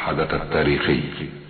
الحدث التاريخي.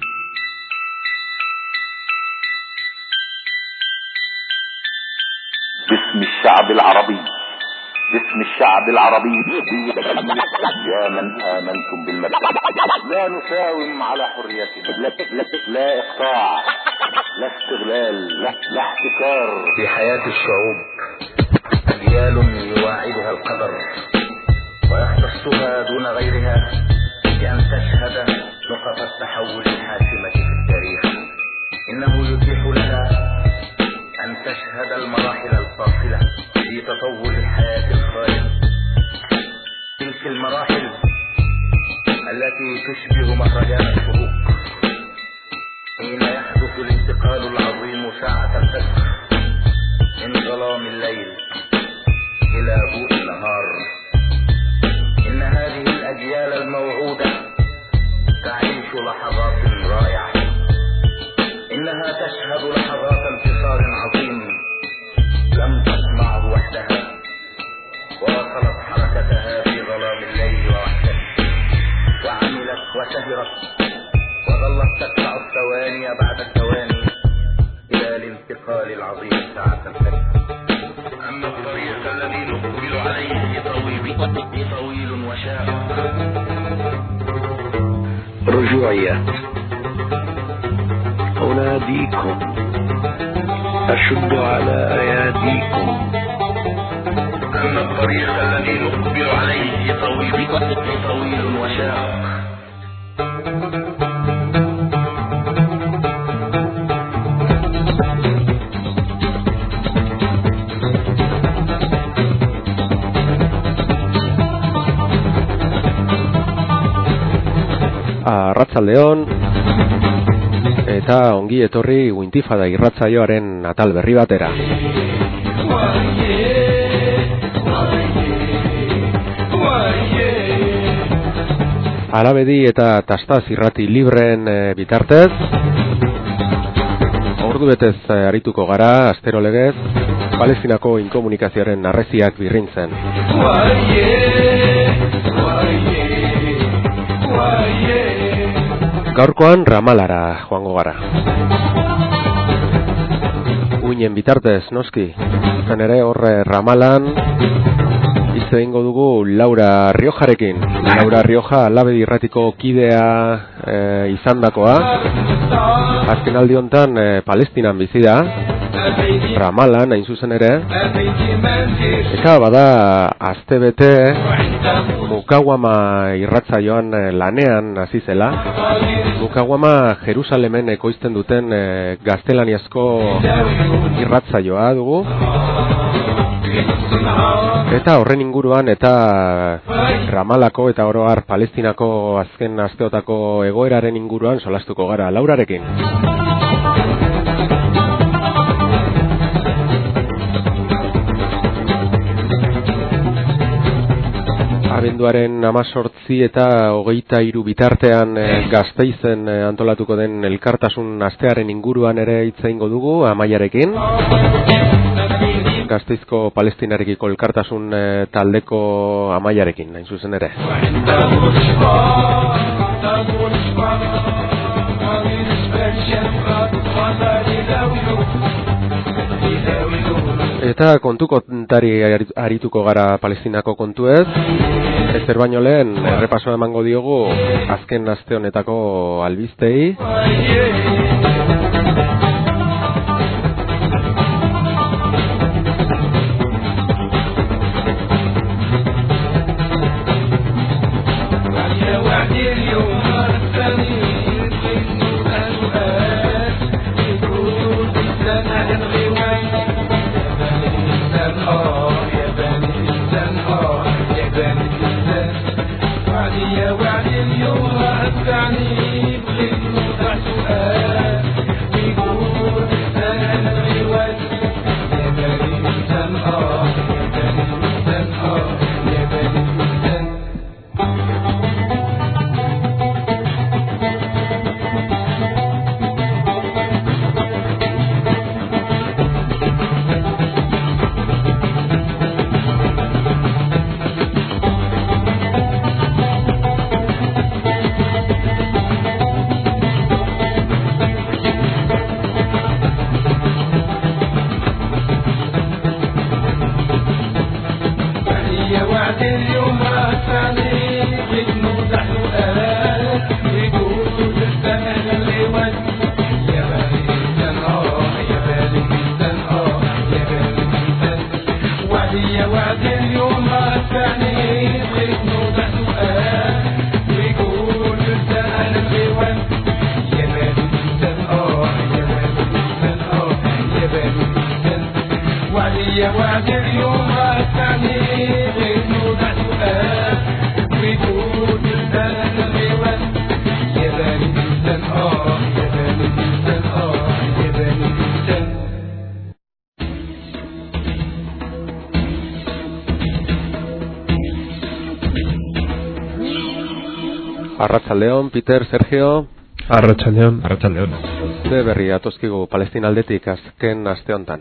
باسم الشعب العربي، باسم الشعب العربي، يا من آمنتم بالمبدأ، لا نساوم على حريتنا، لا إقطاع، لا استغلال، لا احتكار. في حياة الشعوب أجيال يواعدها القدر ويختصها دون غيرها بأن تشهد نقط التحول الحاسمة في التاريخ. إنه يتيح لها أن تشهد المراحل الفاصلة في تطور الحياة الخالد، تلك المراحل التي تشبه مهرجان الشروق حين يحدث الانتقال العظيم ساعة الفجر من ظلام الليل إلى ضوء النهار. إن هذه الأجيال الموعودة تعيش لحظات رائعة، إنها تشهد لحظات انتصار عظيم لم تصنعه وحدها، واصلت حركتها في ظلام الليل ووحدته، وعملت وسهرت وظلت تدفع الثواني بعد الثواني إلى الانتقال العظيم ساعة الفجر. أما الطريق الذي نقبل عليه طويل وشاق. رجوعيات أناديكم، أشد على أياديكم. أما الطريق الذي نقبل عليه طويل وشاق. Arratsaldeon eta ongi etorri Wintifada irratsaioaren atal berri batera. Alabedi eta Tastaz irrati libreen bitartez ordu betez arituko gara astero legez Palestinako inkomunikazioaren narreziak birrintzen. Gaurkoan Ramalara joango gara. Uinen bitartez, noski. Zen ere horre Ramalan hitz egingo dugu Laura Riojarekin. Laura Rioja Alabedi irratiko kidea izandakoa. Azken aldi hontan Palestinan bizi da. Ramalan hain zuzen ere. Eta bada astebete Mukawama irratsaioan lanean hasi zela. Mukawama Jerusalemen ekoizten duten gaztelaniazko irratsaioa dugu. Eta horren inguruan eta Ramalako eta oro har Palestinako azken asteotako egoeraren inguruan solastuko gara Laurarekin. Abenduaren 18 eta 23 bitartean Gasteizen antolatuko den elkartasun astearen inguruan ere hitz egingo dugu Amaiarekin. Gasteizko Palestinarekiko elkartasun taldeko Amaiarekin, hain zuzen ere. Eta kontu kontari arituko gara Palestinako kontuez. Ezer baino lehen errepasoa emango diogu azken aste honetako albistei. Arratsaldeon, Peter, Sergio. Arratsaldeon. Ze berri atozkigu Palestina aldetik azken aste hontan.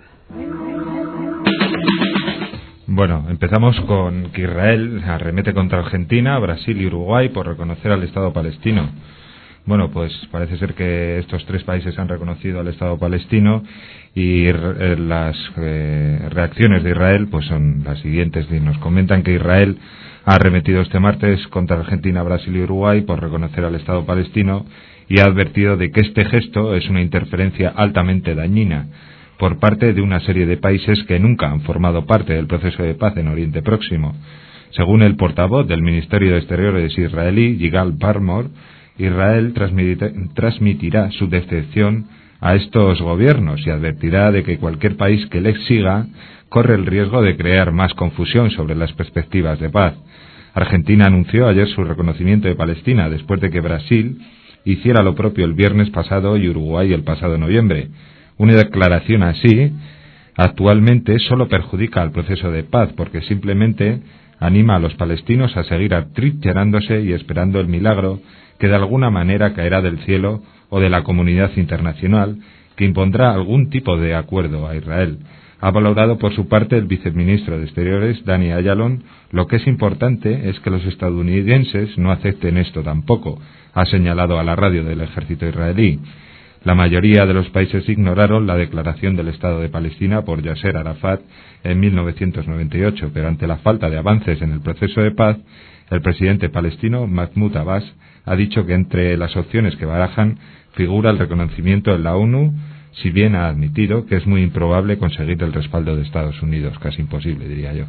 Bueno, empezamos con que Israel arremete contra Argentina, Brasil y Uruguay por reconocer al Estado palestino. Bueno, pues parece ser que estos tres países han reconocido al Estado palestino y las reacciones de Israel pues son las siguientes. Nos comentan que Israel ha arremetido este martes contra Argentina, Brasil y Uruguay por reconocer al Estado palestino y ha advertido de que este gesto es una interferencia altamente dañina por parte de una serie de países que nunca han formado parte del proceso de paz en Oriente Próximo. Según el portavoz del Ministerio de Exteriores israelí, Yigal Parmor, Israel transmitirá su decepción a estos gobiernos y advertirá de que cualquier país que les siga corre el riesgo de crear más confusión sobre las perspectivas de paz. Argentina anunció ayer su reconocimiento de Palestina después de que Brasil hiciera lo propio el viernes pasado y Uruguay el pasado noviembre. Una declaración así actualmente solo perjudica al proceso de paz porque simplemente anima a los palestinos a seguir atrincherándose y esperando el milagro que de alguna manera caerá del cielo o de la comunidad internacional que impondrá algún tipo de acuerdo a Israel. Ha valorado por su parte el viceministro de Exteriores, Dani Ayalon. Lo que es importante es que los estadounidenses no acepten esto tampoco, ha señalado a la radio del ejército israelí. La mayoría de los países ignoraron la declaración del Estado de Palestina por Yasser Arafat en 1998, pero ante la falta de avances en el proceso de paz, el presidente palestino Mahmoud Abbas ha dicho que entre las opciones que barajan figura el reconocimiento en la ONU, si bien ha admitido que es muy improbable conseguir el respaldo de Estados Unidos, casi imposible, diría yo.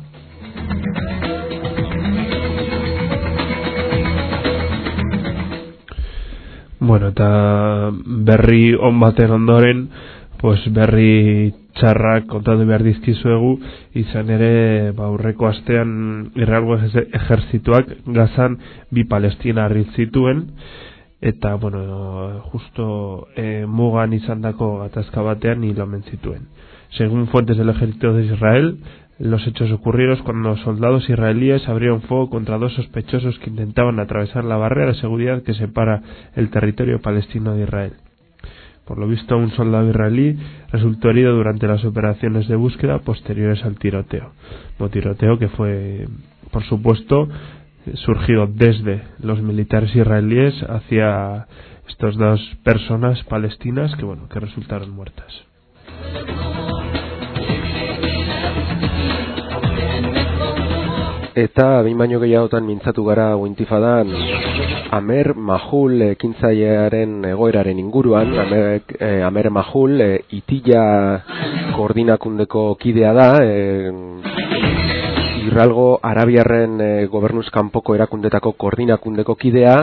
Bueno, eta berri on baten ondoren, pues berri txarrak kontatu behar dizkizuegu, izan ere aurreko astean Israelgo ejerzituak Gazan 2 palestinar hil zituen, eta bueno, justo mugan izandako gatazka batean hil omen zituen. Según fuentes del ejército de Israel, los hechos ocurrieron cuando soldados israelíes abrieron fuego contra 2 sospechosos que intentaban atravesar la barrera de seguridad que separa el territorio palestino de Israel. Por lo visto, un soldado israelí resultó herido durante las operaciones de búsqueda posteriores al tiroteo. Un tiroteo que fue, por supuesto, surgido desde los militares israelíes hacia estas 2 personas palestinas que resultaron muertas. Eta behin baino gehiagotan mintzatu gara Intifadan Amer Mahul ekintzailearen egoeraren inguruan. Amer Mahul Itilla koordinakundeko kidea da, Israelgo Arabiarren gobernuz kanpoko erakundetako koordinakundeko kidea,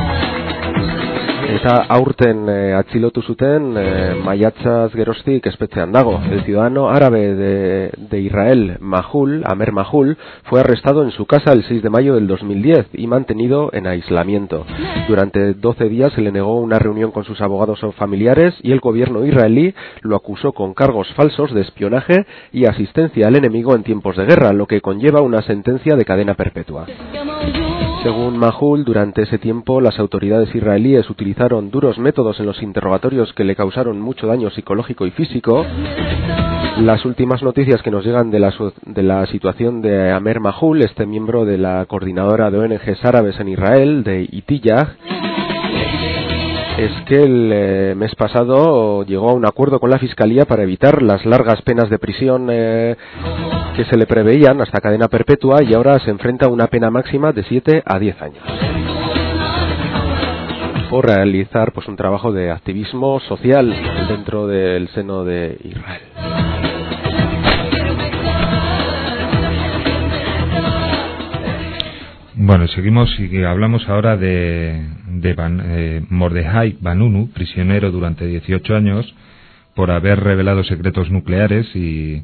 eta aurten atzilotu zuten maiatzaz geroztik espetxean dago. El ciudadano árabe de Israel, Mahul, Amer Mahul, fue arrestado en su casa el 6 de mayo del 2010 y mantenido en aislamiento. Durante 12 días se le negó una reunión con sus abogados o familiares y el gobierno israelí lo acusó con cargos falsos de espionaje y asistencia al enemigo en tiempos de guerra, lo que conlleva una sentencia de cadena perpetua. Según Mahul, durante ese tiempo las autoridades israelíes utilizaron duros métodos en los interrogatorios que le causaron mucho daño psicológico y físico. Las últimas noticias que nos llegan de la situación de Amer Mahul, este miembro de la coordinadora de ONGs árabes en Israel, de Itilla, es que el mes pasado llegó a un acuerdo con la Fiscalía para evitar las largas penas de prisión que se le preveían hasta cadena perpetua, y ahora se enfrenta a una pena máxima de 7 a 10 años por realizar un trabajo de activismo social dentro del seno de Israel. Bueno, seguimos y hablamos ahora de Mordejai Vanunu, prisionero durante 18 años por haber revelado secretos nucleares y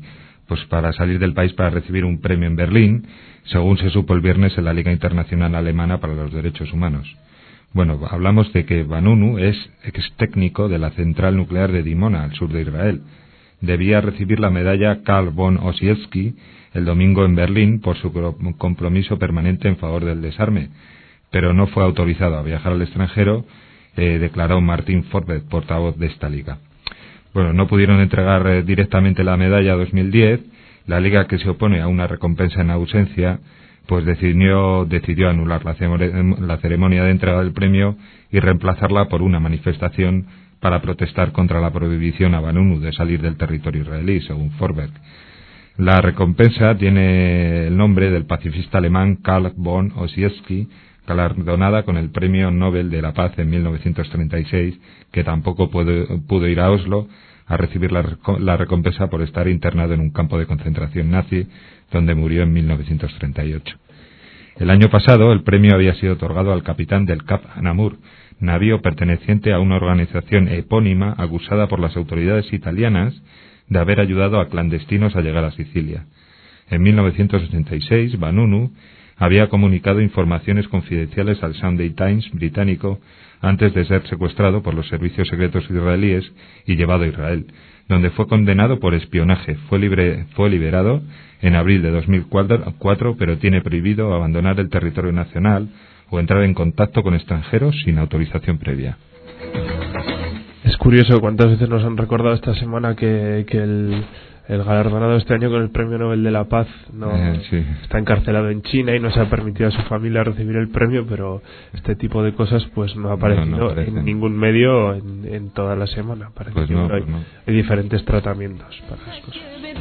pues para salir del país para recibir un premio en Berlín, según se supo el viernes en la Liga Internacional Alemana para los Derechos Humanos. Bueno, hablamos de que Vanunu es ex técnico de la central nuclear de Dimona, al sur de Israel. Debía recibir la medalla Karl von Ossietzky el domingo en Berlín por su compromiso permanente en favor del desarme, pero no fue autorizado a viajar al extranjero, declaró Martin Forbet, portavoz de esta liga. Bueno, no pudieron entregar directamente la medalla 2010. La liga, que se opone a una recompensa en ausencia, pues decidió anular la ceremonia de entrega del premio y reemplazarla por una manifestación para protestar contra la prohibición a Vanunu de salir del territorio israelí, según Forberg. La recompensa tiene el nombre del pacifista alemán Karl von Ossietzky, galardonada con el Premio Nobel de la Paz en 1936, que tampoco pudo ir a Oslo a recibir la recompensa por estar internado en un campo de concentración nazi, donde murió en 1938. El año pasado, el premio había sido otorgado al capitán del Cap Namur, navío perteneciente a una organización epónima acusada por las autoridades italianas de haber ayudado a clandestinos a llegar a Sicilia. En 1986, Vanunu había comunicado informaciones confidenciales al Sunday Times británico antes de ser secuestrado por los servicios secretos israelíes y llevado a Israel, donde fue condenado por espionaje. Fue liberado en abril de 2004, pero tiene prohibido abandonar el territorio nacional o entrar en contacto con extranjeros sin autorización previa. Es curioso cuántas veces nos han recordado esta semana que el galardonado este año con el Premio Nobel de la Paz sí. Está encarcelado en China y no se ha permitido a su familia recibir el premio, pero este tipo de cosas pues no ha aparecido en ningún medio en toda la semana. Parece pues que no, hay diferentes tratamientos para las cosas.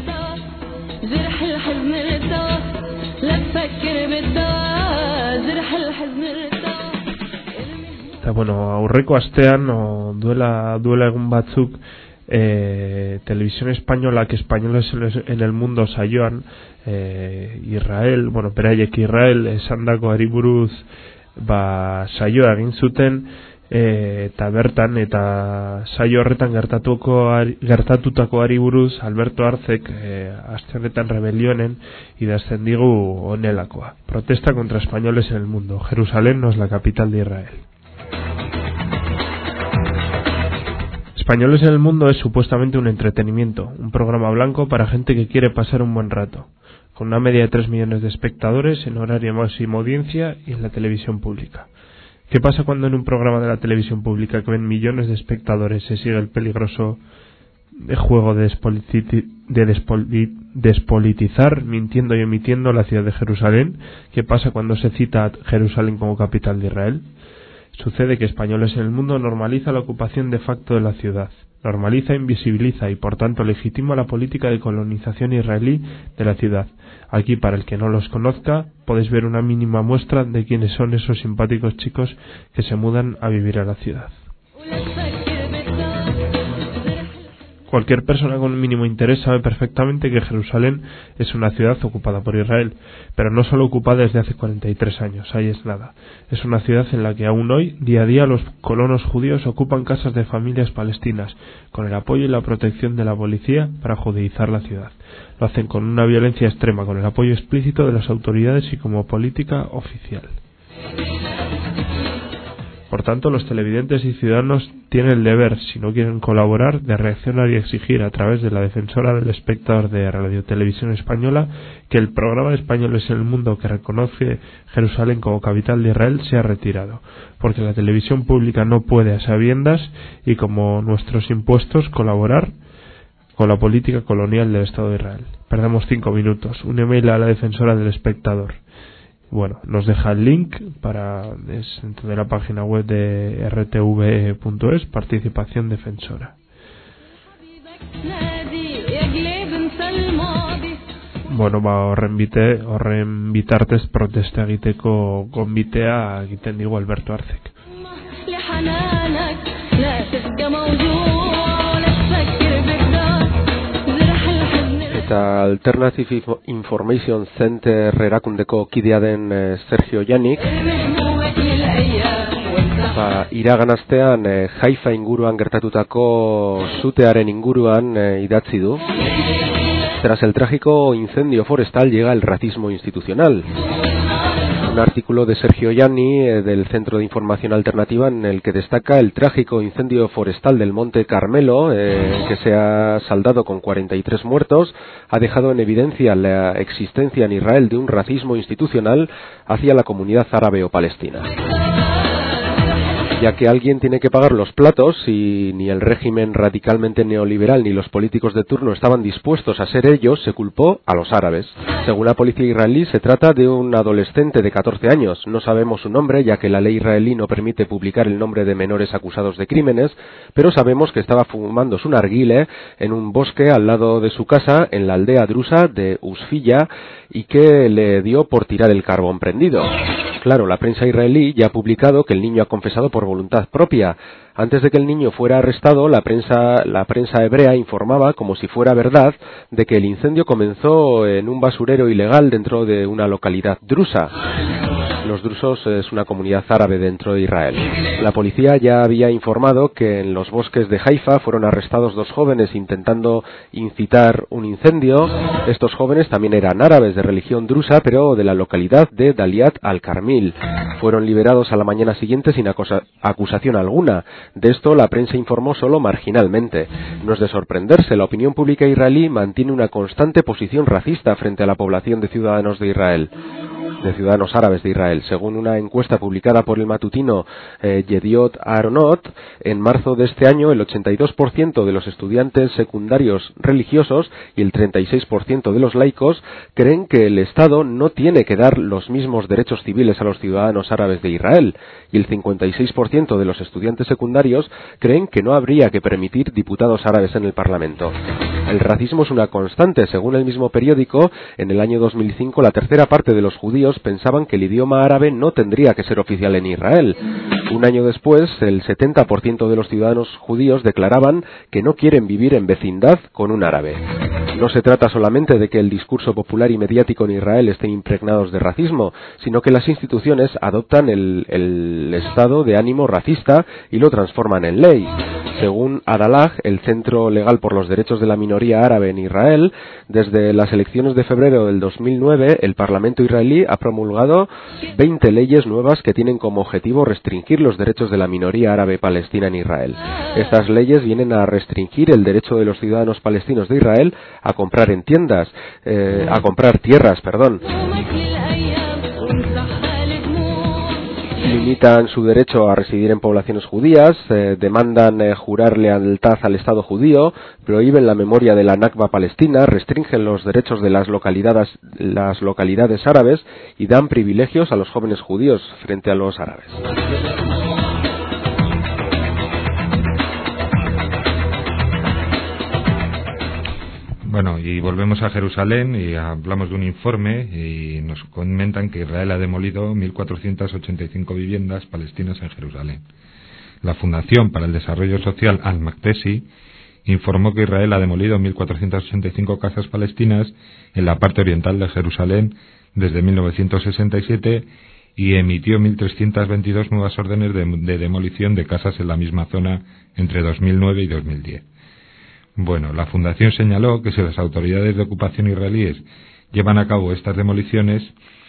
Bueno, aurreko astean duela egun batzuk televisión española, que españoles en el mundo saioan Israel, beraiek Israel esandako buruz saioa egin zuten, eta bertan eta saio horretan gertatutakoari buruz Alberto Arzek aste honetan Rebelionen idazten digu honelakoa: protesta contra españoles en el mundo, Jerusalén no es la capital de Israel. Españoles en el mundo es supuestamente un entretenimiento, un programa blanco para gente que quiere pasar un buen rato, con una media de 3 millones de espectadores en horario máximo audiencia y en la televisión pública. ¿Qué pasa cuando en un programa de la televisión pública que ven millones de espectadores se sigue el peligroso juego de despolitizar, mintiendo y omitiendo la ciudad de Jerusalén? ¿Qué pasa cuando se cita a Jerusalén como capital de Israel? Sucede que Españoles en el mundo normaliza la ocupación de facto de la ciudad, normaliza, invisibiliza y por tanto legitima la política de colonización israelí de la ciudad. Aquí, para el que no los conozca, podéis ver una mínima muestra de quiénes son esos simpáticos chicos que se mudan a vivir a la ciudad. Cualquier persona con un mínimo interés sabe perfectamente que Jerusalén es una ciudad ocupada por Israel, pero no solo ocupada desde hace 43 años, ahí es nada. Es una ciudad en la que aún hoy, día a día, los colonos judíos ocupan casas de familias palestinas, con el apoyo y la protección de la policía para judaizar la ciudad. Lo hacen con una violencia extrema, con el apoyo explícito de las autoridades y como política oficial. Por tanto, los televidentes y ciudadanos tienen el deber, si no quieren colaborar, de reaccionar y exigir a través de la defensora del espectador de Radio Televisión Española que el programa de Españoles en el mundo que reconoce Jerusalén como capital de Israel sea retirado, porque la televisión pública no puede a sabiendas y como nuestros impuestos colaborar con la política colonial del Estado de Israel. Perdemos 5 minutos. Un email a la defensora del espectador. Bueno, nos deja el link dentro de la página web de rtv.es, participación defensora. Bueno, horren bitartez protesta egiteko gonbitea egiten digu Alberto Arzek. Eta Alternative Information Center erakundeko kidea den Sergio Janik iragan astean Haifa inguruan gertatutako sutearen inguruan idatzi du, Tras el trágico incendio forestal llega el racismo institucional. Un artículo de Sergio Yanni del Centro de Información Alternativa en el que destaca el trágico incendio forestal del Monte Carmelo, que se ha saldado con 43 muertos, ha dejado en evidencia la existencia en Israel de un racismo institucional hacia la comunidad árabe o palestina. Ya que alguien tiene que pagar los platos y ni el régimen radicalmente neoliberal ni los políticos de turno estaban dispuestos a ser ellos, se culpó a los árabes. Según la policía israelí, se trata de un adolescente de 14 años. No sabemos su nombre, ya que la ley israelí no permite publicar el nombre de menores acusados de crímenes, pero sabemos que estaba fumando su narguile en un bosque al lado de su casa en la aldea drusa de Usfilla y que le dio por tirar el carbón prendido. Claro, la prensa israelí ya ha publicado que el niño ha confesado por voluntad propia. Antes de que el niño fuera arrestado, la prensa hebrea informaba, como si fuera verdad, de que el incendio comenzó en un basurero ilegal dentro de una localidad drusa. Los drusos es una comunidad árabe dentro de Israel. La policía ya había informado que en los bosques de Haifa fueron arrestados 2 jóvenes intentando incitar un incendio. Estos jóvenes también eran árabes de religión drusa, pero de la localidad de Daliat al-Karmil. Fueron liberados a la mañana siguiente sin acusación alguna. De esto la prensa informó solo marginalmente. No es de sorprenderse, la opinión pública israelí mantiene una constante posición racista frente a la población de ciudadanos de Israel. De ciudadanos árabes de Israel. Según una encuesta publicada por el matutino Yediot Aharonot, en marzo de este año el 82% de los estudiantes secundarios religiosos y el 36% de los laicos creen que el Estado no tiene que dar los mismos derechos civiles a los ciudadanos árabes de Israel, y el 56% de los estudiantes secundarios creen que no habría que permitir diputados árabes en el Parlamento. El racismo es una constante. Según el mismo periódico, en el año 2005 la tercera parte de los judíos pensaban que el idioma árabe no tendría que ser oficial en Israel. Un año después, el 70% de los ciudadanos judíos declaraban que no quieren vivir en vecindad con un árabe. No se trata solamente de que el discurso popular y mediático en Israel estén impregnados de racismo, sino que las instituciones adoptan el estado de ánimo racista y lo transforman en ley. Según Adalah, el Centro Legal por los Derechos de la Minoría Árabe en Israel, desde las elecciones de febrero del 2009, el Parlamento israelí ha promulgado 20 leyes nuevas que tienen como objetivo restringir los derechos de la minoría árabe palestina en Israel. Estas leyes vienen a restringir el derecho de los ciudadanos palestinos de Israel a comprar en tiendas, a comprar tierras, Limitan su derecho a residir en poblaciones judías, demandan jurar lealtad al Estado judío, prohíben la memoria de la Nakba palestina, restringen los derechos de las localidades árabes y dan privilegios a los jóvenes judíos frente a los árabes. Bueno, y volvemos a Jerusalén y hablamos de un informe y nos comentan que Israel ha demolido 1.485 viviendas palestinas en Jerusalén. La Fundación para el Desarrollo Social Al-Maktesi informó que Israel ha demolido 1.485 casas palestinas en la parte oriental de Jerusalén desde 1967 y emitió 1.322 nuevas órdenes de demolición de casas en la misma zona entre 2009 y 2010. Bueno, la Fundación señaló que si las autoridades de ocupación israelíes llevan a cabo estas demoliciones,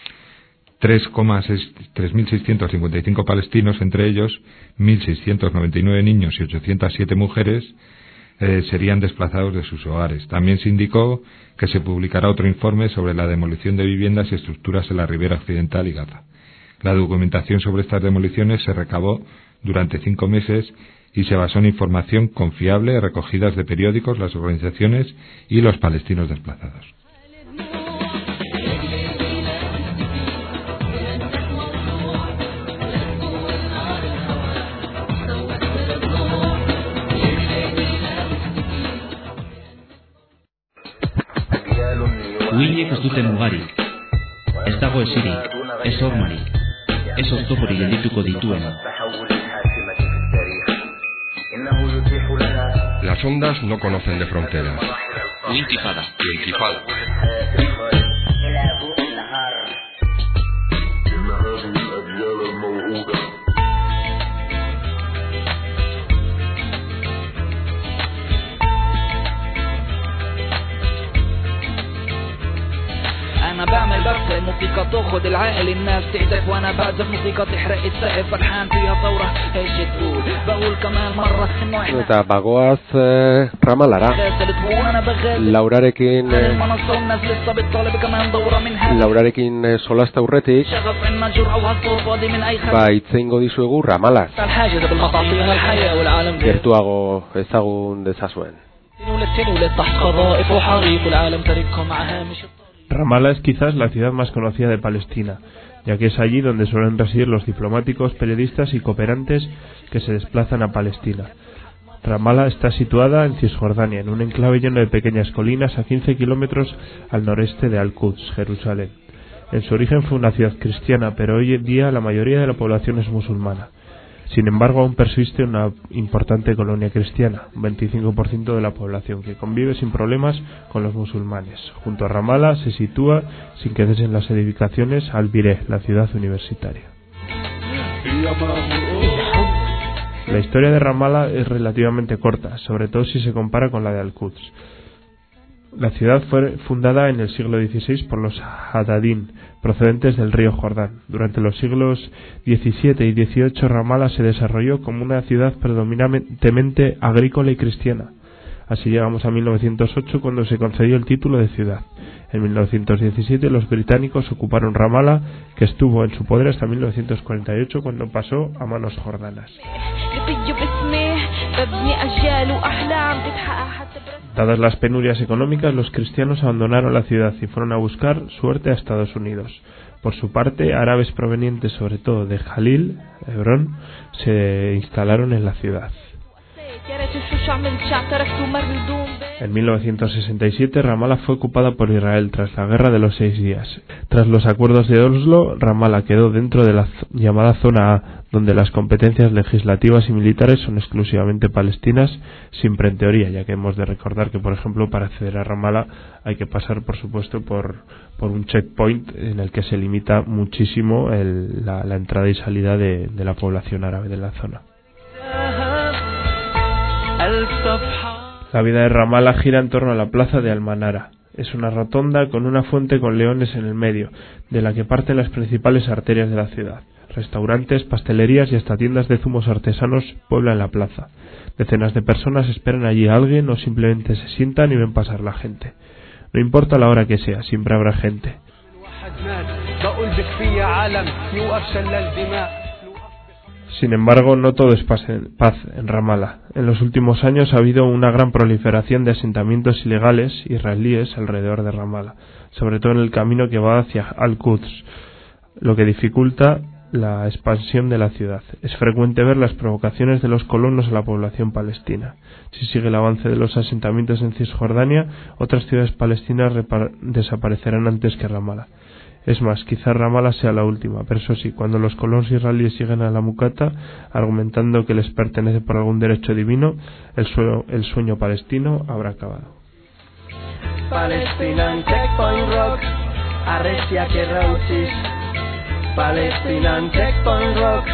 3.655 palestinos, entre ellos 1.699 niños y 807 mujeres, serían desplazados de sus hogares. También se indicó que se publicará otro informe sobre la demolición de viviendas y estructuras en la ribera occidental y Gaza. La documentación sobre estas demoliciones se recabó durante 5 meses y se basó en información confiable recogidas de periódicos, las organizaciones y los palestinos desplazados. Uhinek ez dute mugarik, ez dago esirik, ez hormarik, ez oztoporik geldituko dituen. Las ondas no conocen de fronteras. Intifada. موسيقى تاخد العقل الناس تعزف وانا بعزف موسيقى تحرق السقف فرحان فيها ثورة ايش تقول بقول كمان مرة انه احنا eta bagoaz Ramalara Laurarekin solasta urretik ba itzeingo dizuegu Ramalaz gertuago ezagun dezazuen. Ramallah es quizás la ciudad más conocida de Palestina, ya que es allí donde suelen residir los diplomáticos, periodistas y cooperantes que se desplazan a Palestina. Ramallah está situada en Cisjordania, en un enclave lleno de pequeñas colinas a 15 kilómetros al noreste de Al-Quds, Jerusalén. En su origen fue una ciudad cristiana, pero hoy en día la mayoría de la población es musulmana. Sin embargo, aún persiste una importante colonia cristiana, un 25% de la población, que convive sin problemas con los musulmanes. Junto a Ramallah se sitúa, sin que cesen las edificaciones, Al-Bireh, la ciudad universitaria. La historia de Ramallah es relativamente corta, sobre todo si se compara con la de Al-Quds. La ciudad fue fundada en el siglo XVI por los Hadadín, procedentes del río Jordán. Durante los siglos XVII y XVIII, Ramallah se desarrolló como una ciudad predominantemente agrícola y cristiana. Así llegamos a 1908, cuando se concedió el título de ciudad. En 1917 los británicos ocuparon Ramallah, que estuvo en su poder hasta 1948, cuando pasó a manos jordanas. Dadas las penurias económicas, los cristianos abandonaron la ciudad y fueron a buscar suerte a Estados Unidos. Por su parte, árabes provenientes sobre todo de Jalil, Hebrón, se instalaron en la ciudad. En 1967 Ramallah fue ocupada por Israel tras la Guerra de los 6 días. Tras los acuerdos de Oslo, Ramallah quedó dentro de la llamada Zona A, donde las competencias legislativas y militares son exclusivamente palestinas, siempre en teoría, ya que hemos de recordar que, por ejemplo, para acceder a Ramallah hay que pasar, por supuesto, por un checkpoint en el que se limita muchísimo la entrada y salida de la población árabe de la zona. La vida de Ramallah gira en torno a la plaza de Al-Manara. Es una rotonda con una fuente con leones en el medio, de la que parten las principales arterias de la ciudad. Restaurantes, pastelerías y hasta tiendas de zumos artesanos pueblan la plaza. Decenas de personas esperan allí a alguien o simplemente se sientan y ven pasar la gente. No importa la hora que sea, siempre habrá gente. Sin embargo, no todo es paz en Ramallah. En los últimos años ha habido una gran proliferación de asentamientos ilegales israelíes alrededor de Ramallah, sobre todo en el camino que va hacia Al-Quds, lo que dificulta la expansión de la ciudad. Es frecuente ver las provocaciones de los colonos a la población palestina. Si sigue el avance de los asentamientos en Cisjordania, otras ciudades palestinas desaparecerán antes que Ramallah. Es más, quizá Ramallah sea la última, pero eso sí, cuando los colonos israelíes lleguen a la Mucata, argumentando que les pertenece por algún derecho divino, el sueño palestino habrá acabado. Palestinan checkpoint rock, arrecia que rauchis. Palestinan checkpoint rock.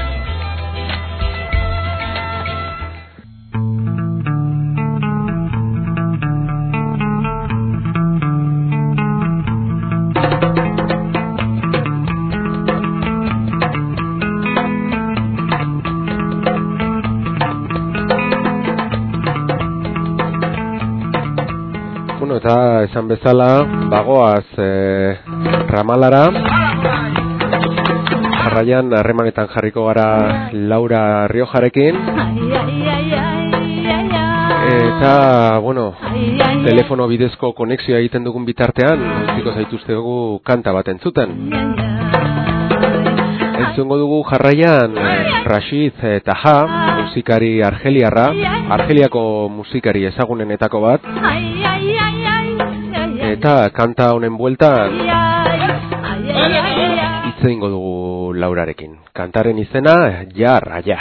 Eta esan bezala, bagoaz Ramallara. Jarraian harremanetan jarriko gara Laura Riojarekin. Eta, bueno, telefono bidezko konexioa egiten dugun bitartean, utziko zaituztegu kanta bat entzuten. Entzungo dugu jarraian Rashid Taha, musikari argeliarra, Argeliako musikari ezagunenetako bat. Eta kanta honen bueltan hitz egingo dugu Laurarekin. Kantaren izena Ja Raya.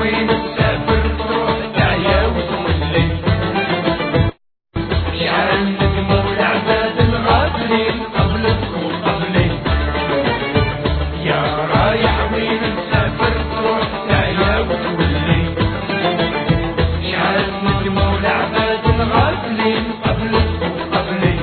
وين تسافر تروح تعيا وتولي شعل ندموا العباد الغافلين قبلك وقبلي يا رايح وين تسافر تروح تعيا وتولي شعل ندموا العباد الغافلين قبلك وقبلي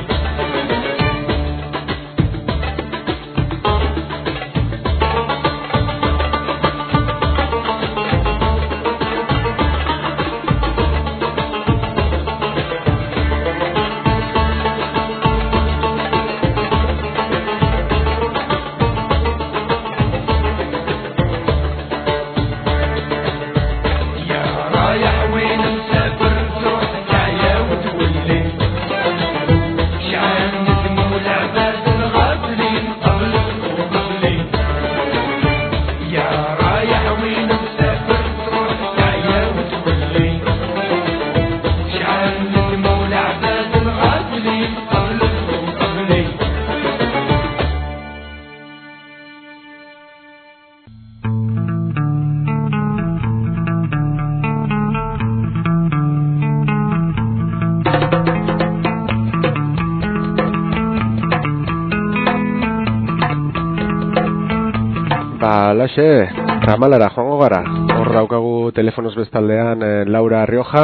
Alaxe, Ramalara joango gara. Hor daukagu telefonoz bestaldean Laura Rioja.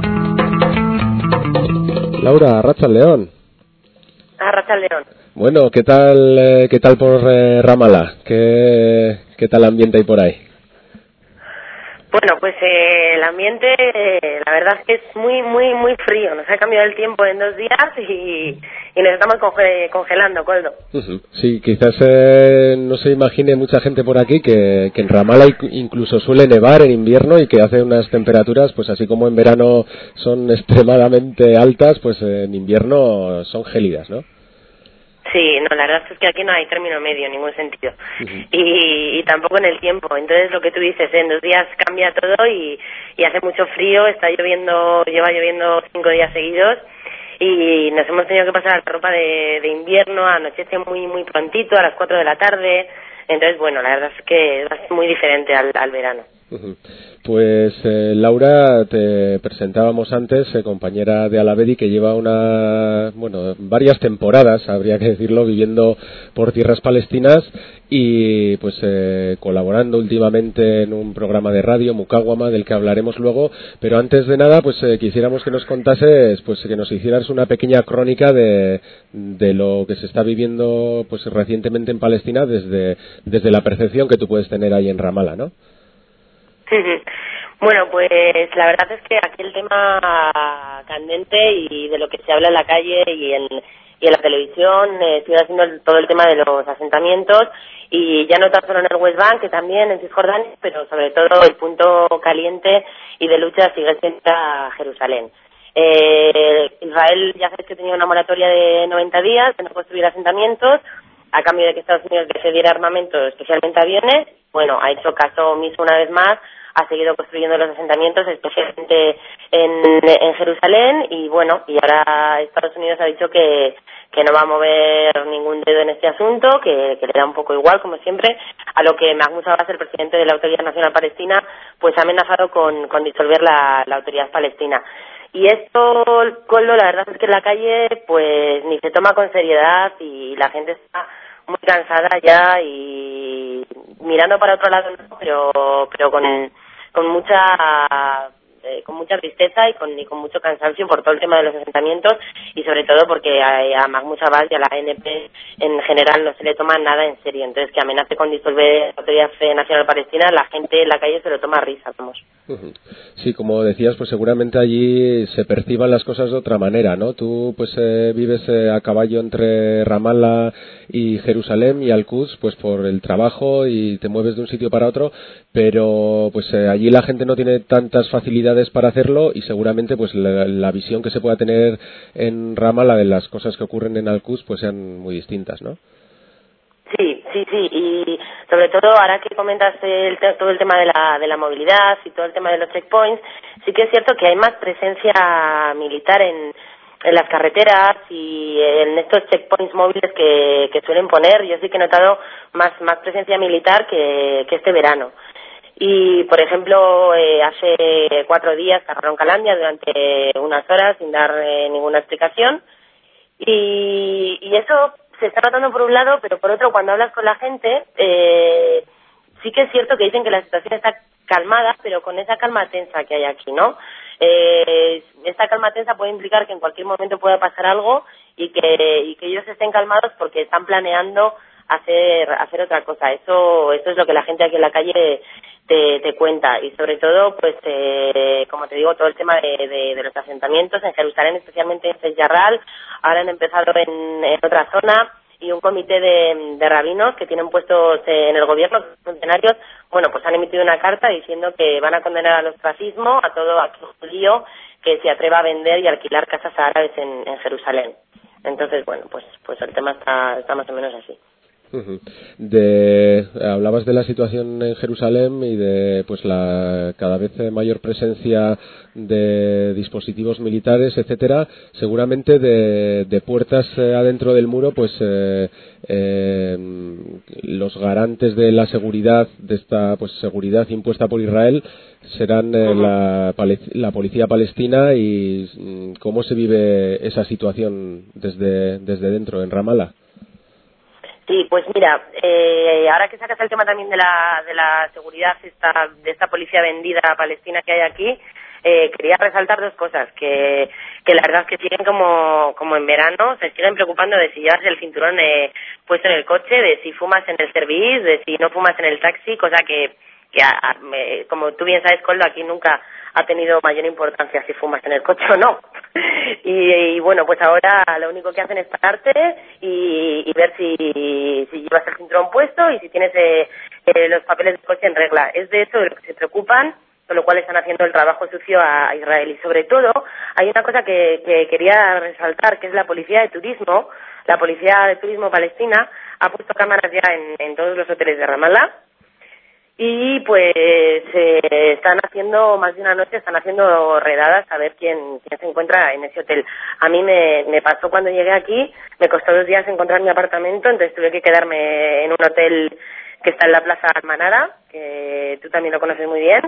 Laura, Arratsaldeon. Arratsaldeon. Bueno, ¿qué tal por Ramala? ¿Qué tal ambiente hay por ahí? Bueno, pues el ambiente, la verdad es que es muy frío. Nos ha cambiado el tiempo en 2 días y nos estamos congelando, Coldo. Sí, quizás no se imagine mucha gente por aquí que en Ramala incluso suele nevar en invierno y que hace unas temperaturas, pues así como en verano son extremadamente altas, pues en invierno son gélidas, ¿no? Sí, no, la verdad es que aquí no hay término medio en ningún sentido. Y tampoco en el tiempo. Entonces lo que tú dices, en 2 días cambia todo y hace mucho frío, está lloviendo, lleva lloviendo 5 días seguidos y nos hemos tenido que pasar la ropa de invierno, anochece muy prontito, a las 4 de la tarde. Entonces, bueno, la verdad es que es muy diferente al verano. Pues Laura, te presentábamos antes, compañera de Alavedi, que lleva varias temporadas, habría que decirlo, viviendo por tierras palestinas y pues colaborando últimamente en un programa de radio, Mukawama, del que hablaremos luego. Pero antes de nada, pues quisiéramos que nos contases, pues que nos hicieras una pequeña crónica de lo que se está viviendo pues recientemente en Palestina desde la percepción que tú puedes tener ahí en Ramala, ¿no? Bueno, pues la verdad es que aquí el tema candente y de lo que se habla en la calle y en la televisión sigue haciendo todo el tema de los asentamientos y ya no tan solo en el West Bank, que también en Cisjordania, pero sobre todo el punto caliente y de lucha sigue siendo Jerusalén. Israel ya sabes que tenía una moratoria de 90 días de no construir asentamientos a cambio de que Estados Unidos le cediera armamento, especialmente aviones. Bueno, ha hecho caso omiso una vez más, ha seguido construyendo los asentamientos, especialmente en Jerusalén, y bueno, y ahora Estados Unidos ha dicho que no va a mover ningún dedo en este asunto, que le da un poco igual, como siempre, a lo que Mahmoud Abbas, el presidente de la Autoridad Nacional Palestina, pues ha amenazado con disolver la Autoridad Palestina. Y esto, Coldo, la verdad es que en la calle pues ni se toma con seriedad y la gente está muy cansada ya y mirando para otro lado, ¿no? pero con mucha tristeza y con mucho cansancio por todo el tema de los asentamientos y sobre todo porque a Mahmoud Abbas y a la ANP en general no se le toma nada en serio. Entonces, que amenace con disolver la Autoridad Nacional Palestina, la gente en la calle se lo toma a risa, vamos. Sí, como decías, pues seguramente allí se perciban las cosas de otra manera, ¿no? Tú pues vives a caballo entre Ramallah y Jerusalén y Al-Quds, pues por el trabajo y te mueves de un sitio para otro, pero pues allí la gente no tiene tantas facilidades para hacerlo y seguramente pues la visión que se pueda tener en Ramallah de las cosas que ocurren en Al-Quds pues sean muy distintas, ¿no? Sí, y sobre todo ahora que comentas todo el tema de la movilidad y todo el tema de los checkpoints, sí que es cierto que hay más presencia militar en las carreteras y en estos checkpoints móviles que suelen poner. Yo sí que he notado más presencia militar que este verano. Y, por ejemplo, hace 4 días cerraron Calandia durante unas horas sin dar ninguna explicación. Y eso se está tratando por un lado, pero por otro, cuando hablas con la gente, sí que es cierto que dicen que la situación está calmada, pero con esa calma tensa que hay aquí, ¿no? Esta calma tensa puede implicar que en cualquier momento pueda pasar algo y que ellos estén calmados porque están planeando hacer otra cosa. Eso es lo que la gente aquí en la calle te cuenta. Y sobre todo, pues, como te digo, todo el tema de los asentamientos en Jerusalén, especialmente en Seix Yarral. Ahora han empezado en otra zona, y un comité de rabinos que tienen puestos en el gobierno, funcionarios, bueno, pues han emitido una carta diciendo que van a condenar al ostracismo a todo aquel judío que se atreva a vender y alquilar casas árabes en Jerusalén. Entonces, bueno, pues el tema está más o menos así. Hablabas de la situación en Jerusalén y de pues la cada vez mayor presencia de dispositivos militares, etcétera. Seguramente de puertas adentro del muro, pues los garantes de la seguridad, de esta pues seguridad impuesta por Israel, serán la policía palestina. Y ¿cómo se vive esa situación desde dentro en Ramallah? Sí, pues mira, ahora que sacas el tema también de la seguridad de esta policía vendida palestina que hay aquí, quería resaltar 2 cosas, que la verdad es que siguen como en verano, se siguen preocupando de si llevas el cinturón puesto en el coche, de si fumas en el service, de si no fumas en el taxi, cosa que como tú bien sabes, Koldo, aquí nunca ha tenido mayor importancia si fumas en el coche o no. Y bueno, pues ahora lo único que hacen es pararte y ver si llevas el cinturón puesto y si tienes los papeles del coche en regla. Es de eso de lo que se preocupan, con lo cual están haciendo el trabajo sucio a Israel. Y sobre todo, hay una cosa que quería resaltar, que es la policía de turismo. La policía de turismo palestina ha puesto cámaras ya en todos los hoteles de Ramallah. Y pues están haciendo, más de una noche, están haciendo redadas a ver quién se encuentra en ese hotel. A mí me pasó cuando llegué aquí, me costó 2 días encontrar mi apartamento, entonces tuve que quedarme en un hotel que está en la Plaza Almanara, que tú también lo conoces muy bien,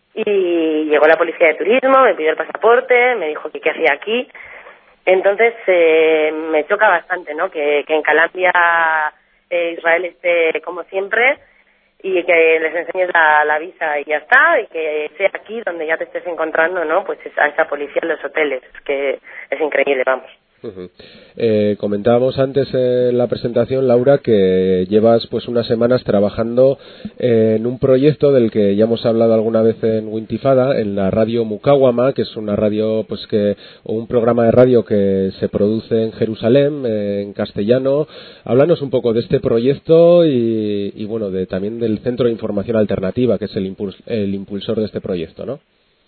y llegó la policía de turismo, me pidió el pasaporte, me dijo que qué hacía aquí. Entonces me choca bastante, ¿no?, que en Calandia Israel esté como siempre, y que les enseñes la visa y ya está, y que sea aquí donde ya te estés encontrando, ¿no?, pues a esa policía en los hoteles, que es increíble, vamos. Comentábamos antes en la presentación, Laura, que llevas pues unas semanas trabajando en un proyecto del que ya hemos hablado alguna vez en Wintifada, en la radio Mukawama, que es una radio o un programa de radio que se produce en Jerusalén, en castellano. Háblanos un poco de este proyecto y bueno, también del Centro de Información Alternativa, que es el impulsor de este proyecto, ¿no?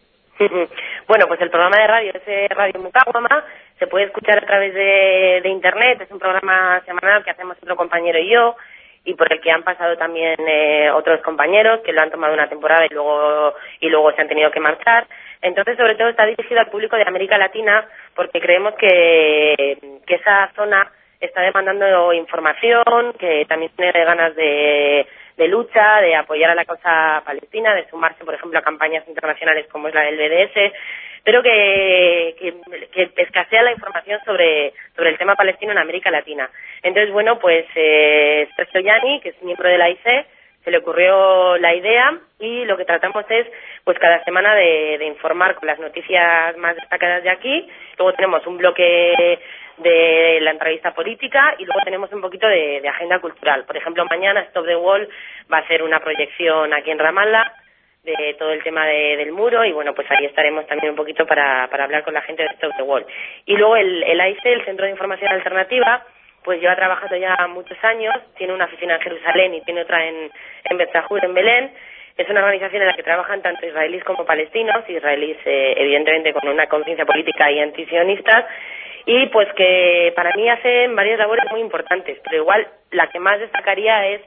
Bueno, pues el programa de radio es Radio Mukawama, se puede escuchar a través de internet, es un programa semanal que hacemos otro compañero y yo, y por el que han pasado también otros compañeros que lo han tomado una temporada y luego se han tenido que marchar. Entonces, sobre todo está dirigido al público de América Latina, porque creemos que esa zona está demandando información, que también tiene ganas de lucha, de apoyar a la causa palestina, de sumarse, por ejemplo, a campañas internacionales como es la del BDS, pero que escasea la información sobre el tema palestino en América Latina. Entonces, bueno, pues Sergio Yanni, que es miembro de la AIC, se le ocurrió la idea y lo que tratamos es, pues cada semana de informar con las noticias más destacadas de aquí. Luego tenemos un bloque de la entrevista política y luego tenemos un poquito de agenda cultural. Por ejemplo, mañana Stop the Wall va a hacer una proyección aquí en Ramallah de todo el tema del muro y bueno, pues ahí estaremos también un poquito para hablar con la gente de Stop the Wall. Y luego el AIC, el Centro de Información Alternativa, pues lleva trabajando ya muchos años, tiene una oficina en Jerusalén y tiene otra en Betzahur, en Belén. Es una organización en la que trabajan tanto israelíes como palestinos, israelíes evidentemente con una conciencia política y antisionistas, y pues que para mí hacen varias labores muy importantes, pero igual la que más destacaría es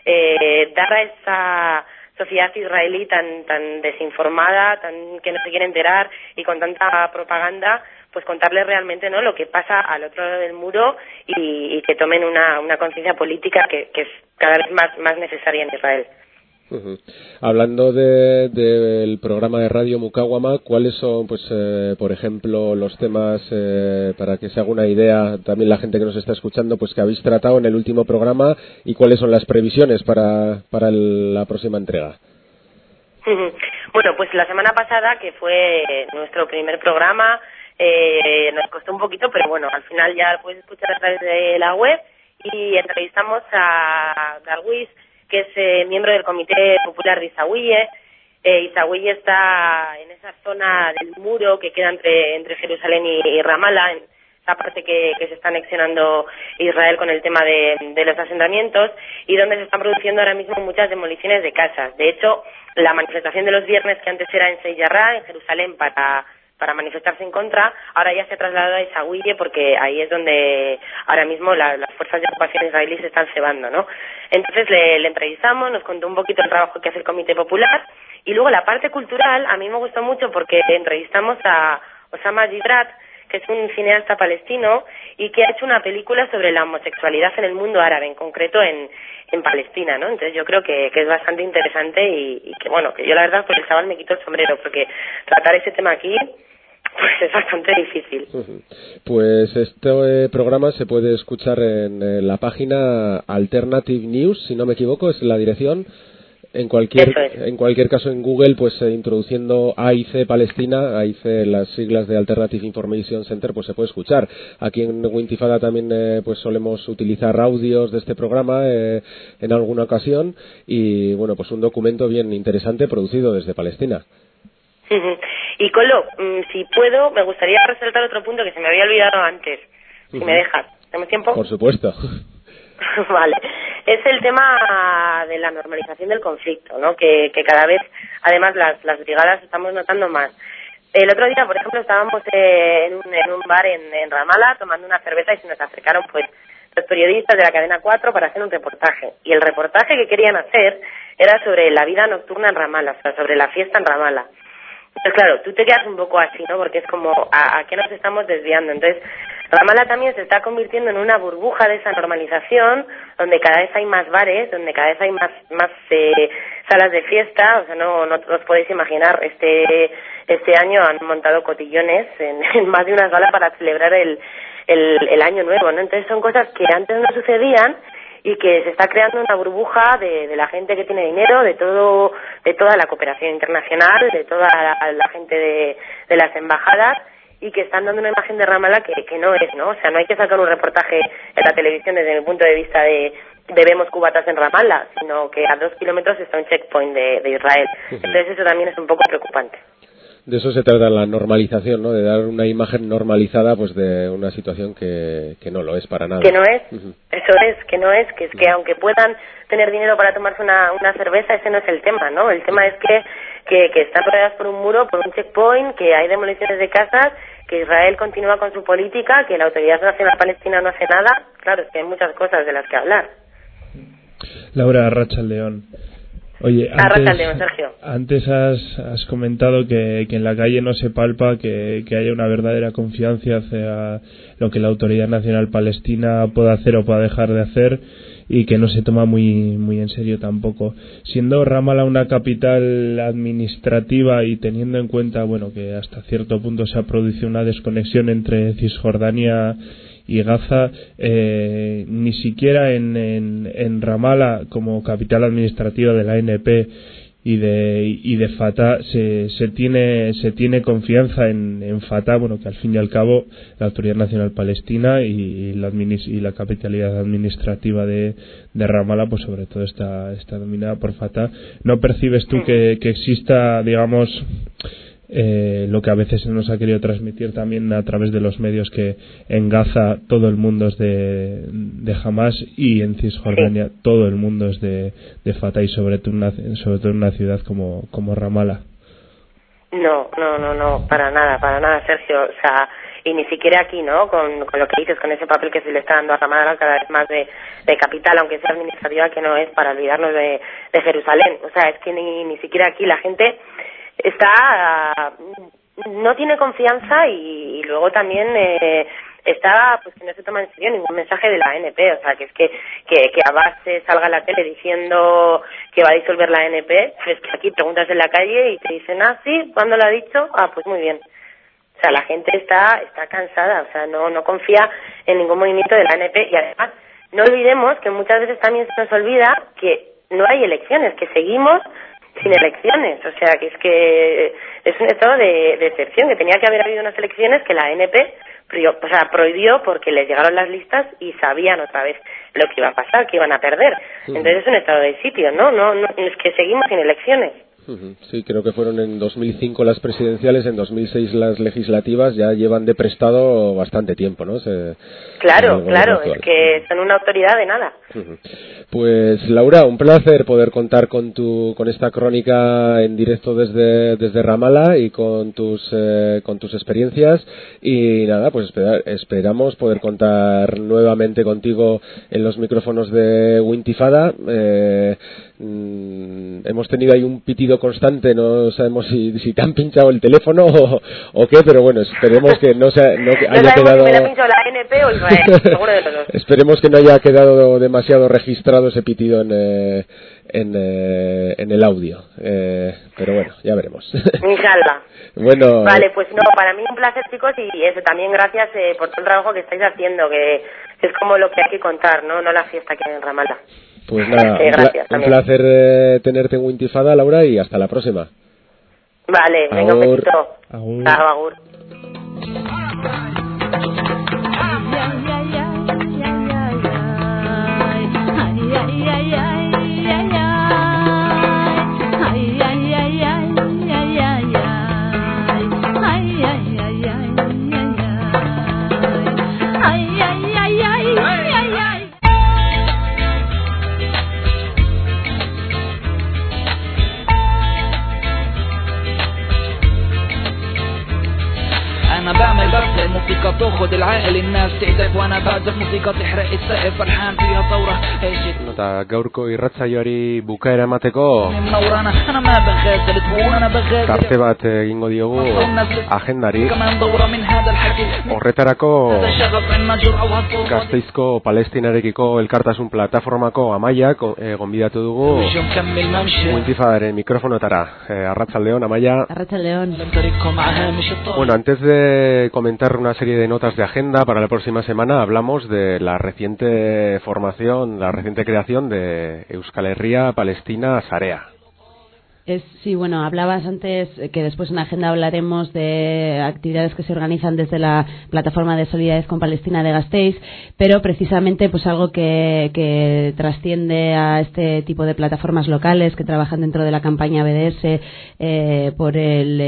dar a esa sociedad israelí tan desinformada, tan que no se quiere enterar y con tanta propaganda, pues contarles realmente, ¿no?, lo que pasa al otro lado del muro y que tomen una conciencia política que es cada vez más necesaria en Israel. Hablando del programa de radio Mukawama, ¿cuáles son, pues, por ejemplo, los temas, para que se haga una idea también la gente que nos está escuchando, pues que habéis tratado en el último programa y cuáles son las previsiones para la próxima entrega? Bueno, pues la semana pasada, que fue nuestro primer programa, nos costó un poquito, pero bueno, al final ya lo puedes escuchar a través de la web, y entrevistamos a Darwish, que es miembro del Comité Popular de Isawiye. Isawiye está en esa zona del muro que queda entre Jerusalén y Ramallah, en esa parte que se está anexionando Israel con el tema de los asentamientos, y donde se están produciendo ahora mismo muchas demoliciones de casas. De hecho, la manifestación de los viernes, que antes era en Seyarra, en Jerusalén, para manifestarse en contra, ahora ya se ha trasladado a Isawiye, porque ahí es donde ahora mismo las fuerzas de ocupación israelí se están cebando, ¿no? Entonces le entrevistamos, nos contó un poquito el trabajo que hace el Comité Popular, y luego la parte cultural a mí me gustó mucho porque entrevistamos a Osama Gibrat, que es un cineasta palestino y que ha hecho una película sobre la homosexualidad en el mundo árabe, en concreto en Palestina, ¿no? Entonces yo creo que es bastante interesante y que, bueno, que yo la verdad por el chaval me quito el sombrero, porque tratar ese tema aquí pues es bastante difícil. Pues este programa se puede escuchar en la página Alternative News, si no me equivoco, es la dirección. En cualquier caso, en Google, pues introduciendo AIC Palestina, AIC, las siglas de Alternative Information Center, pues se puede escuchar. Aquí en Wintifada también pues solemos utilizar audios de este programa en alguna ocasión, y bueno, pues un documento bien interesante producido desde Palestina. Y Colo, si puedo, me gustaría resaltar otro punto que se me había olvidado antes, si me dejas. ¿Tenemos tiempo? Por supuesto. Vale, es el tema de la normalización del conflicto, ¿no? Que cada vez, además, las brigadas estamos notando más. El otro día, por ejemplo, estábamos en un bar en Ramallah tomando una cerveza y se nos acercaron pues los periodistas de la cadena 4 para hacer un reportaje. Y el reportaje que querían hacer era sobre la vida nocturna en Ramallah, o sea, sobre la fiesta en Ramallah. Entonces, claro, tú te quedas un poco así, ¿no? Porque es como, ¿a qué nos estamos desviando? Entonces, Ramallah también se está convirtiendo en una burbuja de esa normalización, donde cada vez hay más bares, donde cada vez hay más salas de fiesta. O sea, no os podéis imaginar, este año han montado cotillones en más de una sala para celebrar el año nuevo, ¿no? Entonces son cosas que antes no sucedían, y que se está creando una burbuja de la gente que tiene dinero, de toda la cooperación internacional, de toda la gente de las embajadas, y que están dando una imagen de Ramallah que no es, ¿no? O sea, no hay que sacar un reportaje en la televisión desde el punto de vista de bebemos cubatas en Ramallah, sino que a 2 kilómetros está un checkpoint de Israel. Entonces eso también es un poco preocupante. De eso se trata la normalización, ¿no? De dar una imagen normalizada, pues, de una situación que no lo es para nada. Que no es, eso es, que es que aunque puedan tener dinero para tomarse una cerveza, ese no es el tema, ¿no? El tema es que están rodeadas por un muro, por un checkpoint, que hay demoliciones de casas, que Israel continúa con su política, que la Autoridad Nacional Palestina no hace nada. Claro, es que hay muchas cosas de las que hablar. Laura Arratsaldeon. Oye, antes has comentado que en la calle no se palpa que haya una verdadera confianza hacia lo que la Autoridad Nacional Palestina pueda hacer o pueda dejar de hacer, y que no se toma muy en serio tampoco. Siendo Ramallah una capital administrativa y teniendo en cuenta, bueno, que hasta cierto punto se ha producido una desconexión entre Cisjordania y Gaza, ni siquiera en Ramallah, como capital administrativa de la ANP y de Fatah, se tiene confianza en Fatah, bueno, que al fin y al cabo la Autoridad Nacional Palestina y la capitalidad administrativa de Ramallah, pues sobre todo está dominada por Fatah. ¿No percibes tú que exista, digamos, lo que a veces se nos ha querido transmitir también a través de los medios, que en Gaza todo el mundo es de Hamas y en Cisjordania todo el mundo es de Fatah, y sobre todo en una ciudad como Ramallah? No, para nada, Sergio. O sea, y ni siquiera aquí, ¿no? Con lo que dices, con ese papel que se le está dando a Ramallah cada vez más de capital, aunque sea administrativa, que no es, para olvidarnos de Jerusalén. O sea, es que ni siquiera aquí la gente no tiene confianza, y luego también está, pues que no se toma en serio ningún mensaje de la ANP, o sea, que es que Abbas salga a la tele diciendo que va a disolver la ANP, es que aquí preguntas en la calle y te dicen, sí, ¿cuándo lo ha dicho? Pues muy bien. O sea, la gente está cansada, o sea, no confía en ningún movimiento de la ANP y además no olvidemos que muchas veces también se nos olvida que no hay elecciones, que seguimos sin elecciones, o sea, que es un estado de excepción, que tenía que haber habido unas elecciones que la ANP prohibió porque les llegaron las listas y sabían otra vez lo que iba a pasar, que iban a perder. Entonces es un estado de sitio, no es que seguimos sin elecciones. Sí, creo que fueron en 2005 las presidenciales, en 2006 las legislativas, ya llevan de prestado bastante tiempo, ¿no? Claro, es que son una autoridad de nada. Pues Laura, un placer poder contar con esta crónica en directo desde Ramallah y con tus experiencias, y nada, pues esperamos poder contar nuevamente contigo en los micrófonos de Wintifada. Hemos tenido ahí un pitido constante, no sabemos si te han pinchado el teléfono o qué, pero bueno, esperemos que no haya quedado. Si me la ha pinchado la ANP o Israel, seguro de los dos. Esperemos que no haya quedado demasiado registrado ese pitido en el audio, pero bueno, ya veremos. Inshallah. Bueno, vale, pues no, para mí un placer, chicos, y eso también gracias por todo el trabajo que estáis haciendo, que es como lo que hay que contar, no la fiesta que hay en Ramallah. Pues nada, un placer tenerte en Wintifada, Laura, y hasta la próxima. Vale, venga, un besito. Agur. Chao, agur. انا بعمل بس الموسيقى تاخد العقل الناس تعزف وانا بعزف موسيقى تحرق السقف فرحان فيها ثوره eta gaurko irratsaioari bukaera emateko tarte bat egingo diogu agendari. Horretarako Gasteizko Palestinarekiko elkartasun plataformako Amaiak gonbidatu dugu Wintifadaren mikrofonotara. Arratsaldeon, Amaia. Arratsaldeon. Bueno, antes de comentar una serie de notas de agenda para la próxima semana, hablamos de la reciente formación, la reciente creación de Euskal Herria Palestina Sarea. Sí, bueno, hablabas antes que después en la agenda hablaremos de actividades que se organizan desde la plataforma de solidaridad con Palestina de Gasteiz, pero precisamente pues algo que trasciende a este tipo de plataformas locales que trabajan dentro de la campaña BDS por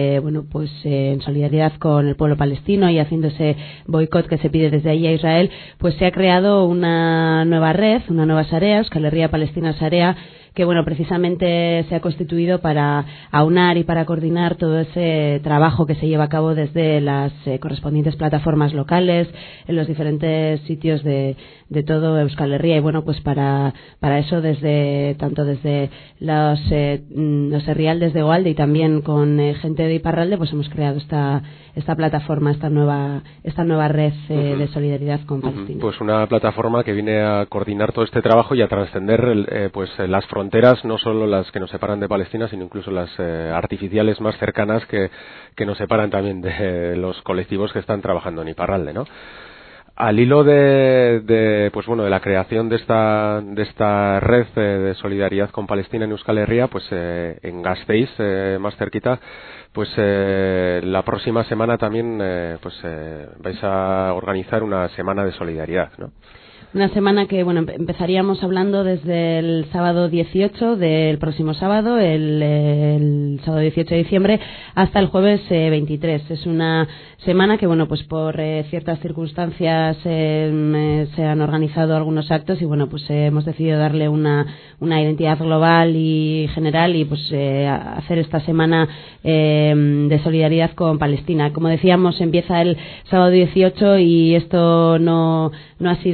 en solidaridad con el pueblo palestino y haciendo ese boicot que se pide desde ahí a Israel, pues se ha creado una nueva red, una nueva Sarea, Euskal Herria Palestina Sarea, que bueno, precisamente se ha constituido para aunar y para coordinar todo ese trabajo que se lleva a cabo desde las correspondientes plataformas locales en los diferentes sitios de todo Euskal Herria. Y bueno, pues para eso tanto desde los herrialdes de Goalde y también con gente de Iparralde, pues hemos creado esta plataforma, esta nueva red de solidaridad con Palestina. Pues una plataforma que viene a coordinar todo este trabajo y a trascender las fronteras, no solo las que nos separan de Palestina, sino incluso las artificiales más cercanas que nos separan también de los colectivos que están trabajando en Iparralde, ¿no? Al hilo de la creación de esta red de solidaridad con Palestina en Euskal Herria, pues en Gasteiz, más cerquita, pues la próxima semana también vais a organizar una semana de solidaridad, ¿no? Una semana que, bueno, empezaríamos hablando desde el sábado 18 del próximo sábado, el sábado 18 de diciembre, hasta el jueves 23. Es una semana que, bueno, pues por ciertas circunstancias se han organizado algunos actos y, bueno, pues hemos decidido darle una identidad global y general y, pues, hacer esta semana de solidaridad con Palestina. Como decíamos, empieza el sábado 18 y esto no ha sido algo que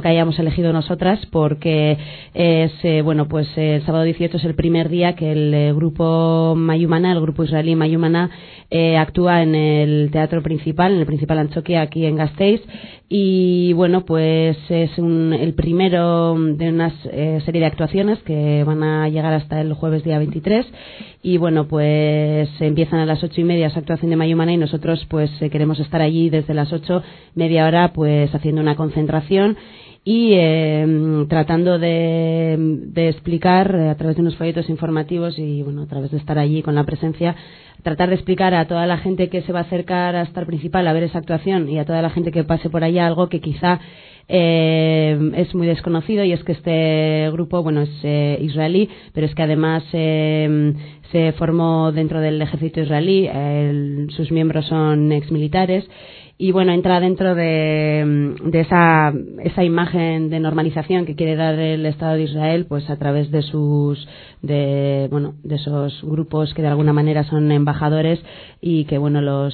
que hayamos elegido nosotras, porque es, pues el sábado 18 es el primer día que el grupo Mayumana, el grupo israelí Mayumana, actúa en el teatro principal, en el Principal Antzokia, aquí en Gasteiz, y bueno, pues es el primero de una serie de actuaciones que van a llegar hasta el jueves día 23, y bueno, pues empiezan a las 8:30 esa actuación de Mayumana, y nosotros pues queremos estar allí desde las 8, media hora, pues haciendo una concentración y tratando de explicar a través de unos folletos informativos y bueno, a través de estar allí con la presencia, tratar de explicar a toda la gente que se va a acercar hasta el principal a ver esa actuación y a toda la gente que pase por allá algo que quizá es muy desconocido, y es que este grupo, bueno, es israelí, pero es que además se formó dentro del ejército israelí, sus miembros son exmilitares. Y bueno, entra dentro de esa imagen de normalización que quiere dar el Estado de Israel, pues a través de de esos grupos que de alguna manera son embajadores y que bueno, lo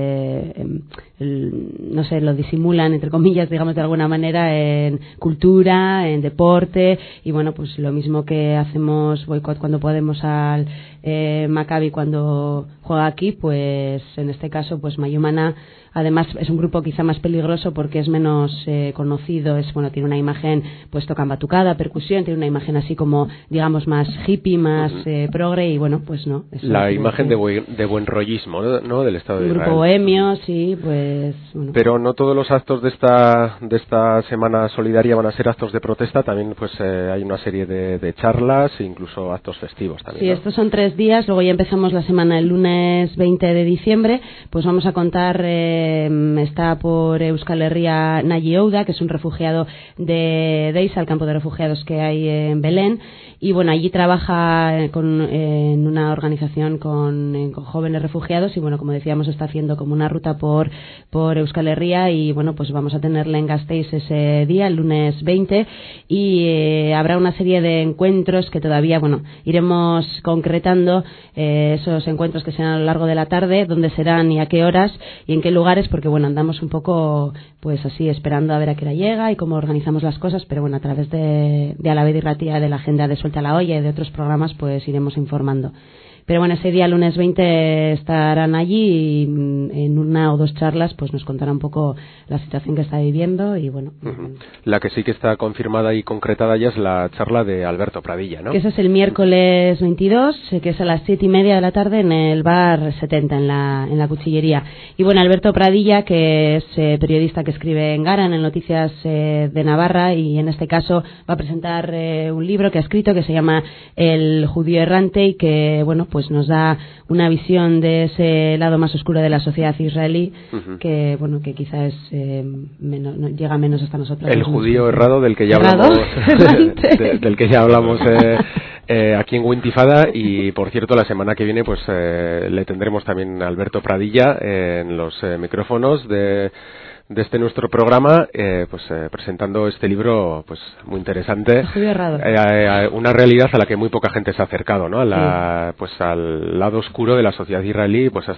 disimulan, entre comillas, digamos de alguna manera, en cultura, en deporte, y bueno, pues lo mismo que hacemos boicot cuando podemos al Maccabi cuando juega aquí, pues en este caso pues Mayumana además es un grupo quizá más peligroso porque es menos conocido, tiene una imagen, pues tocan batucada, percusión, tiene una imagen así como, digamos, más hippie, más progre, y bueno, pues no. La imagen de buen rollismo, ¿no? Del Estado de Israel. Un grupo bohemio, sí, pues... Bueno. Pero no todos los actos de esta semana solidaria van a ser actos de protesta, también pues hay una serie de charlas e incluso actos festivos también. Sí, ¿no? Estos son 3 días, luego ya empezamos la semana el lunes 20 de diciembre, pues vamos a contar... está por Euskal Herria Nayi Ouda, que es un refugiado de Deisa, el campo de refugiados que hay en Belén, y bueno, allí trabaja en una organización con jóvenes refugiados, y bueno, como decíamos, está haciendo como una ruta por Euskal Herria, y bueno, pues vamos a tenerla en Gasteiz ese día, el lunes 20, y habrá una serie de encuentros que todavía, bueno, iremos concretando, esos encuentros que serán a lo largo de la tarde, dónde serán y a qué horas y en qué lugares, porque bueno, andamos un poco pues así esperando a ver a qué hora llega y cómo organizamos las cosas, pero bueno, a través de Alavedi Irratia, de la agenda de Suelta la Olla y de otros programas, pues iremos informando. Pero bueno, ese día, lunes 20, estarán allí y en 1 o 2 charlas pues nos contará un poco la situación que está viviendo y bueno. La que sí que está confirmada y concretada ya es la charla de Alberto Pradilla, ¿no? Que eso es el miércoles 22, que es a las 7:30 de la tarde en el bar 70, en la Cuchillería. Y bueno, Alberto Pradilla, que es periodista que escribe en Gara, en Noticias de Navarra, y en este caso va a presentar un libro que ha escrito que se llama El judío errante, y que bueno, pues nos da una visión de ese lado más oscuro de la sociedad israelí, que bueno, que quizás llega menos hasta nosotros. El judío errado del que ya hablamos del que ya hablamos aquí en Wintifada. Y por cierto, la semana que viene pues le tendremos también a Alberto Pradilla en los micrófonos de este nuestro programa, presentando este libro pues muy interesante, una realidad a la que muy poca gente se ha acercado, ¿no? Pues al lado oscuro de la sociedad israelí, pues ha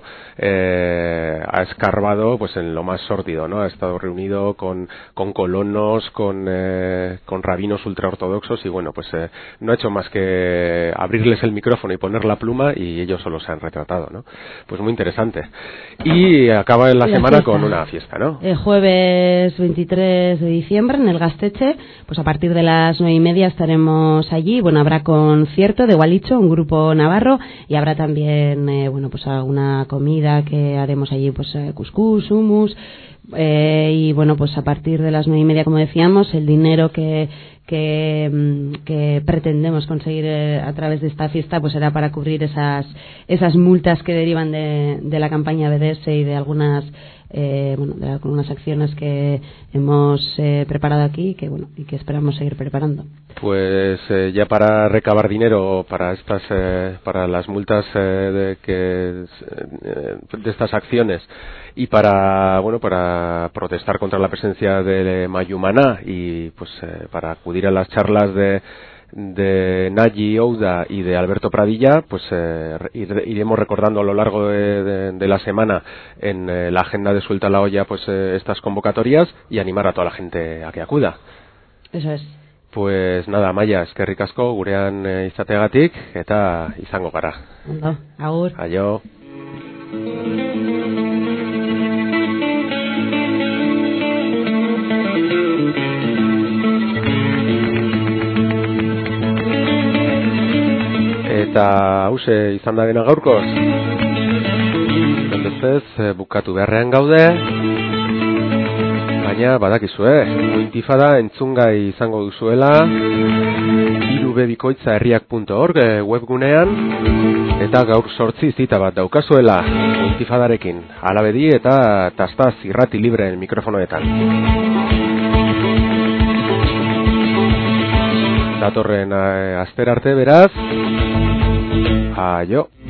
escarbado pues en lo más sórdido, ¿no? Ha estado reunido con colonos, con rabinos ultraortodoxos, y bueno, pues no ha hecho más que abrirles el micrófono y poner la pluma, y ellos solo se han retratado, ¿no? Pues muy interesante. Y acaba la semana con una fiesta, ¿no? El jueves 23 de diciembre en el Gasteche, pues a partir de las 9:30 estaremos allí. Bueno, habrá concierto de Gualicho, un grupo navarro, y habrá también pues alguna comida que haremos allí, pues cuscús, hummus, y bueno, pues a partir de las 9:30, como decíamos, el dinero que pretendemos conseguir a través de esta fiesta pues será para cubrir esas multas que derivan de la campaña BDS y de algunas acciones que hemos preparado aquí y que esperamos seguir preparando. Pues ya para recabar dinero para para las multas de estas acciones, y para protestar contra la presencia de Mayumana, y pues para acudir a las charlas de Nayi Ouda y de Alberto Pradilla, pues iremos recordando a lo largo de la semana en la agenda de Suelta la Olla pues estas convocatorias y animar a toda la gente a que acuda. Eso es. Pues nada, Maia, eskerrik asko gurean izateagatik eta izango gara. Ondo, agur. Aio. Eta hause izan da dena gaurkoz. Bendezez, bukatu beharrean gaude. Baina badakizue, Intifada entzungai izango duzuela 3bbikoitzaherriak.org webgunean eta gaur 8 zita bat daukazuela Intifadarekin, Alabedi eta Tastaz irrati libreen mikrofonoetan. Datorren aster arte beraz, aio.